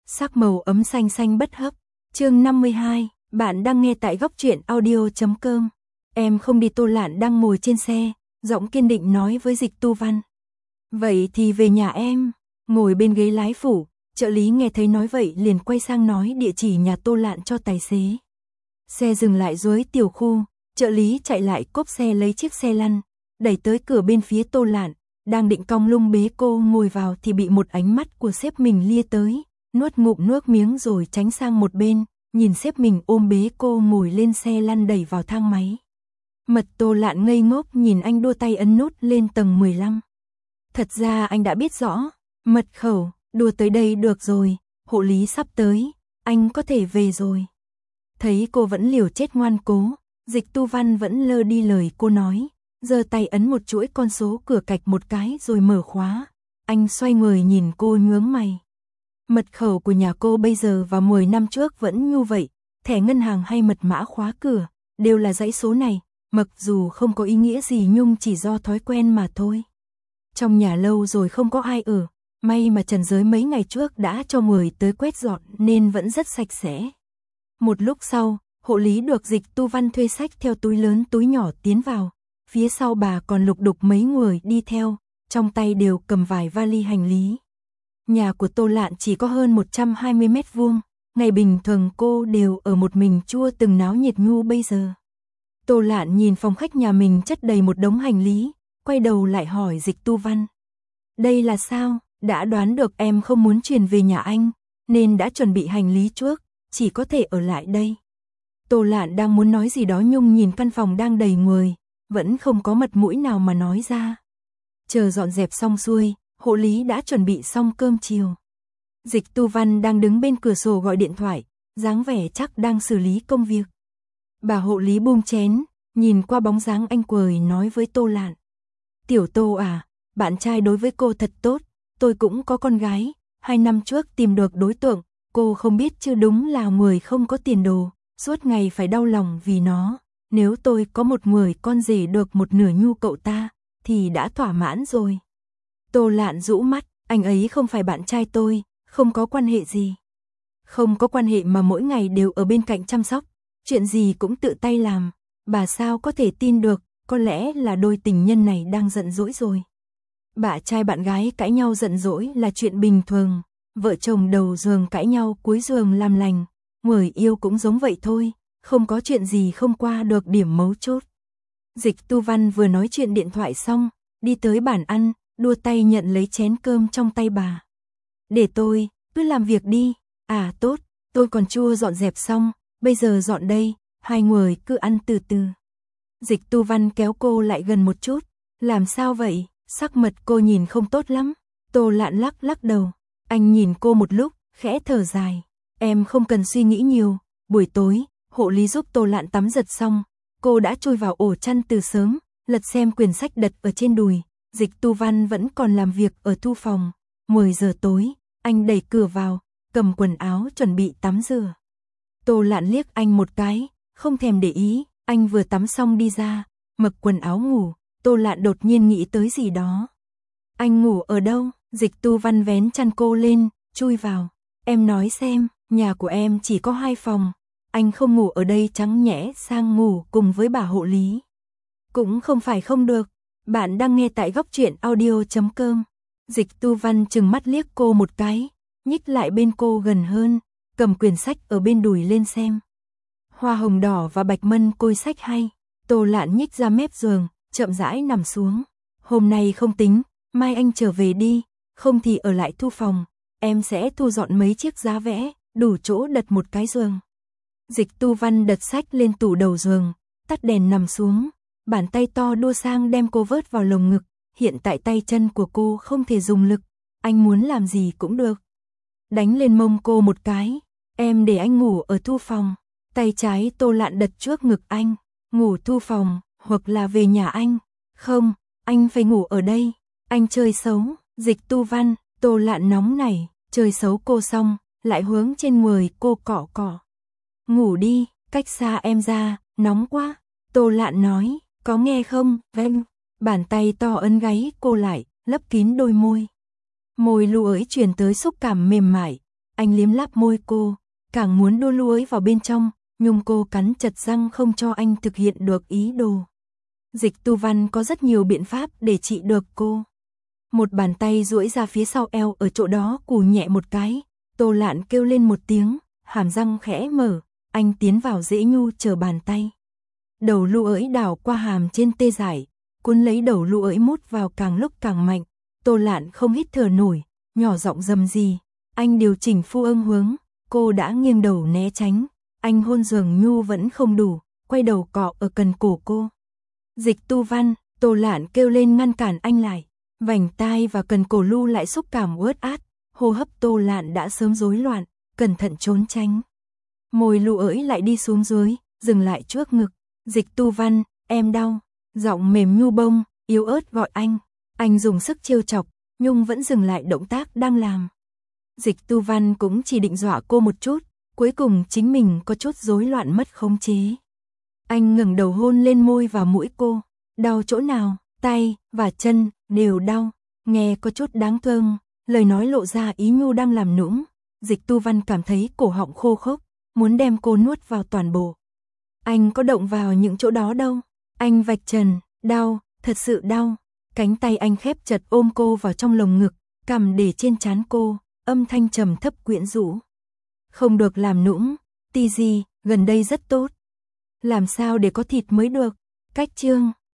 sắc màu ấm xanh xanh bất hấp. Chương 52, bạn đang nghe tại góc truyện audio.com. Em không đi. Tô Lạn đang ngồi trên xe, giọng kiên định nói với Dịch Tu Văn. Vậy thì về nhà em. Ngồi bên ghế lái phụ, trợ lý nghe thấy nói vậy liền quay sang nói địa chỉ nhà Tô Lạn cho tài xế. Xe dừng lại dưới tiểu khu, trợ lý chạy lại cốp xe lấy chiếc xe lăn, đẩy tới cửa bên phía Tô Lạn, đang định cong lưng bế cô ngồi vào thì bị một ánh mắt của sếp mình lia tới, nuốt ngụm nước miếng rồi tránh sang một bên, nhìn sếp mình ôm bế cô ngồi lên xe lăn đẩy vào thang máy. Tô Lạn ngây ngốc nhìn anh đua tay ấn nút lên tầng 15. Thật ra anh đã biết rõ, mật khẩu, đùa tới đây được rồi, hộ lý sắp tới, anh có thể về rồi. Thấy cô vẫn liều chết ngoan cố, Dịch Tu Văn vẫn lơ đi lời cô nói, giơ tay ấn một chuỗi con số cửa cạch một cái rồi mở khóa. Anh xoay người nhìn cô nhướng mày. Mật khẩu của nhà cô bây giờ và 10 năm trước vẫn như vậy, thẻ ngân hàng hay mật mã khóa cửa, đều là dãy số này, mặc dù không có ý nghĩa gì nhưng chỉ do thói quen mà thôi. Trong nhà lâu rồi không có ai ở, may mà Trần Giới mấy ngày trước đã cho người tới quét dọn nên vẫn rất sạch sẽ. Một lúc sau, hộ lý được Dịch Tu Văn thuê xách theo túi lớn túi nhỏ tiến vào, phía sau bà còn lục đục mấy người đi theo, trong tay đều cầm vài vali hành lý. Nhà của Tô Lạn chỉ có hơn 120 mét vuông, ngày bình thường cô đều ở một mình chua từng náo nhiệt nhu bây giờ. Tô Lạn nhìn phòng khách nhà mình chất đầy một đống hành lý, quay đầu lại hỏi Dịch Tu Văn. Đây là sao? Đã đoán được em không muốn chuyển về nhà anh, nên đã chuẩn bị hành lý trước, chỉ có thể ở lại đây. Tô Lạn đang muốn nói gì đó nhưng nhìn căn phòng đang đầy người, vẫn không có mặt mũi nào mà nói ra. Chờ dọn dẹp xong xuôi, hộ lý đã chuẩn bị xong cơm chiều. Dịch Tu Văn đang đứng bên cửa sổ gọi điện thoại, dáng vẻ chắc đang xử lý công việc. Bà hộ lý buông chén, nhìn qua bóng dáng anh cười nói với Tô Lạn. Tiểu Tô à, bạn trai đối với cô thật tốt, tôi cũng có con gái, 2 năm trước tìm được đối tượng, cô không biết chứ đúng là người không có tiền đồ, suốt ngày phải đau lòng vì nó. Nếu tôi có một người con rể được một nửa nhu cậu ta, thì đã thỏa mãn rồi. Tô Lạn rũ mắt, anh ấy không phải bạn trai tôi, không có quan hệ gì. Không có quan hệ mà mỗi ngày đều ở bên cạnh chăm sóc, chuyện gì cũng tự tay làm, bà sao có thể tin được, có lẽ là đôi tình nhân này đang giận dỗi rồi. Bạn trai bạn gái cãi nhau giận dỗi là chuyện bình thường, vợ chồng đầu giường cãi nhau cuối giường làm lành, người yêu cũng giống vậy thôi, không có chuyện gì không qua được điểm mấu chốt. Dịch Tu Văn vừa nói chuyện điện thoại xong, đi tới bàn ăn, đua tay nhận lấy chén cơm trong tay bà. Để tôi, cứ làm việc đi. À tốt, tôi còn chưa dọn dẹp xong, bây giờ dọn đây, hai người cứ ăn từ từ. Dịch Tu Văn kéo cô lại gần một chút. Làm sao vậy? Sắc mặt cô nhìn không tốt lắm. Tô Lạn lắc đầu. Anh nhìn cô một lúc, khẽ thở dài. Em không cần suy nghĩ nhiều. Buổi tối, hộ lý giúp Tô Lạn tắm giặt xong, cô đã chui vào ổ chăn từ sớm, lật xem quyển sách đặt ở trên đùi. Dịch Tu Văn vẫn còn làm việc ở thư phòng. 10 giờ tối, anh đẩy cửa vào, cầm quần áo chuẩn bị tắm rửa. Tô Lạn liếc anh một cái, không thèm để ý, anh vừa tắm xong đi ra, mặc quần áo ngủ. Tô Lạn đột nhiên nghĩ tới gì đó. Anh ngủ ở đâu? Dịch Tu Văn vén chăn cô lên, chui vào. Em nói xem, nhà của em chỉ có 2 phòng, anh không ngủ ở đây trắng nhẽ sang ngủ cùng với bà hộ lý. Cũng không phải không được, bạn đang nghe tại góc truyện audio.com. Dịch Tu Văn trừng mắt liếc cô một cái, nhích lại bên cô gần hơn, cầm quyển sách ở bên đùi lên xem. Hoa hồng đỏ và bạch mân côi sách hay. Tô Lạn nhích ra mép giường, chậm rãi nằm xuống. Hôm nay không tính, mai anh trở về đi, không thì ở lại thu phòng, em sẽ thu dọn mấy chiếc giá vẽ, đủ chỗ đặt một cái giường. Dịch Tu Văn đặt sách lên tủ đầu giường, tắt đèn nằm xuống, bàn tay to đua sang đem cô vớt vào lồng ngực. Hiện tại tay chân của cô không thể dùng lực, anh muốn làm gì cũng được. Đánh lên mông cô một cái, em để anh ngủ ở thư phòng. Tay trái Tô Lạn đặt trước ngực anh, ngủ thư phòng, hoặc là về nhà anh. Không, anh phải ngủ ở đây, anh chơi xấu. Dịch Tu Văn, Tô Lạn nóng nảy, chơi xấu cô xong, lại hướng trên người cô cọ cọ. Ngủ đi, cách xa em ra, nóng quá. Tô Lạn nói, có nghe không? Vâng. Bàn tay to ấn gáy cô lại, lấp kín đôi môi. Môi lù ấy truyền tới xúc cảm mềm mại. Anh liếm láp môi cô, càng muốn đu lúi vào bên trong, nhưng cô cắn chặt răng không cho anh thực hiện được ý đồ. Dịch Tu Văn có rất nhiều biện pháp để trị được cô. Một bàn tay duỗi ra phía sau eo ở chỗ đó cù nhẹ một cái, Tô Lạn kêu lên một tiếng, hàm răng khẽ mở, anh tiến vào dễ nhu chờ bàn tay. Đầu lưu ỡi đảo qua hàm trên tê dại, cuốn lấy đầu lưu ỡi mút vào càng lúc càng mạnh, Tô Lạn không hít thở nổi, nhỏ giọng rầm rì, anh điều chỉnh phu âng hướng, cô đã nghiêng đầu né tránh, anh hôn dường nhu vẫn không đủ, quay đầu cọ ở cần cổ cô. Dịch Tu Văn, Tô Lạn kêu lên ngăn cản anh lại, vành tai và cần cổ lưu lại xúc cảm uất át, hô hấp Tô Lạn đã sớm rối loạn, cẩn thận trốn tránh. Môi lưu ỡi lại đi xuống dưới, dừng lại trước ngực, Dịch Tu Văn, em đau, giọng mềm nhu bông, yếu ớt gọi anh dùng sức trêu chọc, nhưng vẫn dừng lại động tác đang làm. Dịch Tu Văn cũng chỉ định dọa cô một chút, cuối cùng chính mình có chút rối loạn mất khống chế. Anh ngẩng đầu hôn lên môi và mũi cô, đau chỗ nào, tay và chân đều đau, nghe có chút đáng thương, lời nói lộ ra ý nhu đang làm nũng. Dịch Tu Văn cảm thấy cổ họng khô khốc, muốn đem cô nuốt vào toàn bộ. Anh có động vào những chỗ đó đâu, anh vạch trần, đau, thật sự đau. Cánh tay anh khép chặt ôm cô vào trong lồng ngực, cằm để trên trán cô, âm thanh trầm thấp quyến rũ. Không được làm nũng, Ti Di, gần đây rất tốt. Làm sao để có thịt mới được? Cách chương